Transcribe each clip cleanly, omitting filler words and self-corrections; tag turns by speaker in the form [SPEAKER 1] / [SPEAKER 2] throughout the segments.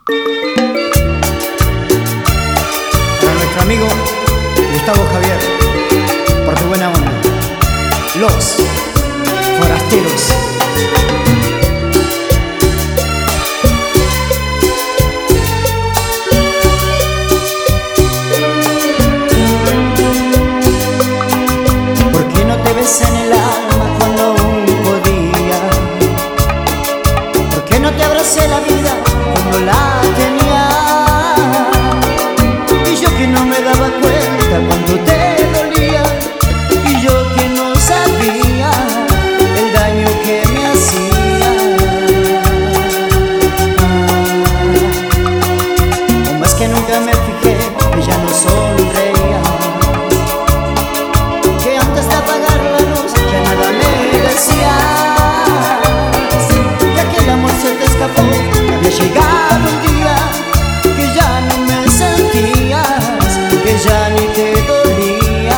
[SPEAKER 1] Para nuestro amigo Gustavo Javier, por tu buena onda. Los Forasteros. ¿Por qué no te ves en el alma cuando aún podía? ¿Por qué no te abracé la vida cuando la tenía? Y yo que no me daba cuenta cuando te dolía, y yo que no sabía el daño que me hacía. O más que nunca me fijé que ya no sonreía, que antes de apagar la luz ya nada me decías, que aquel amor se te escapó, que había llegado un día que ya no me sentías, que ya ni te dolía.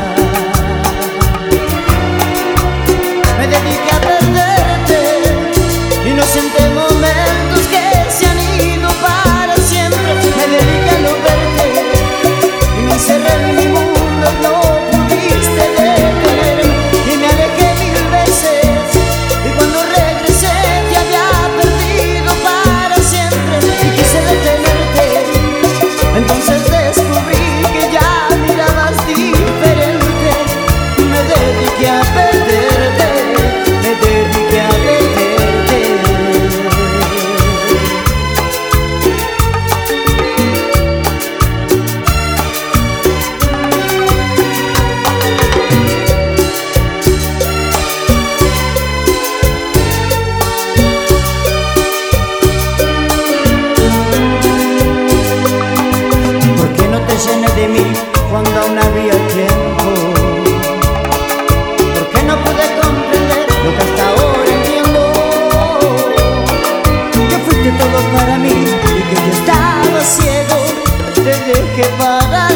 [SPEAKER 1] Me dediqué a perderte, inocente momentos que se han ido para siempre. Me dediqué a no verte y me encerré en mi mundo, no pudiste detenerme y me alejé mil veces. Y cuando regresé te había perdido para siempre y quise detenerte. Entonces descubrí que ya mirabas diferente. Me dediqué a perderte, me dediqué a perderte. ¿Por qué no te llené de mí cuando aún había tiempo? ¿Por qué no pude comprender lo que hasta ahora entiendo? Que fuiste todo para mí y que yo estaba ciego. Te dejé para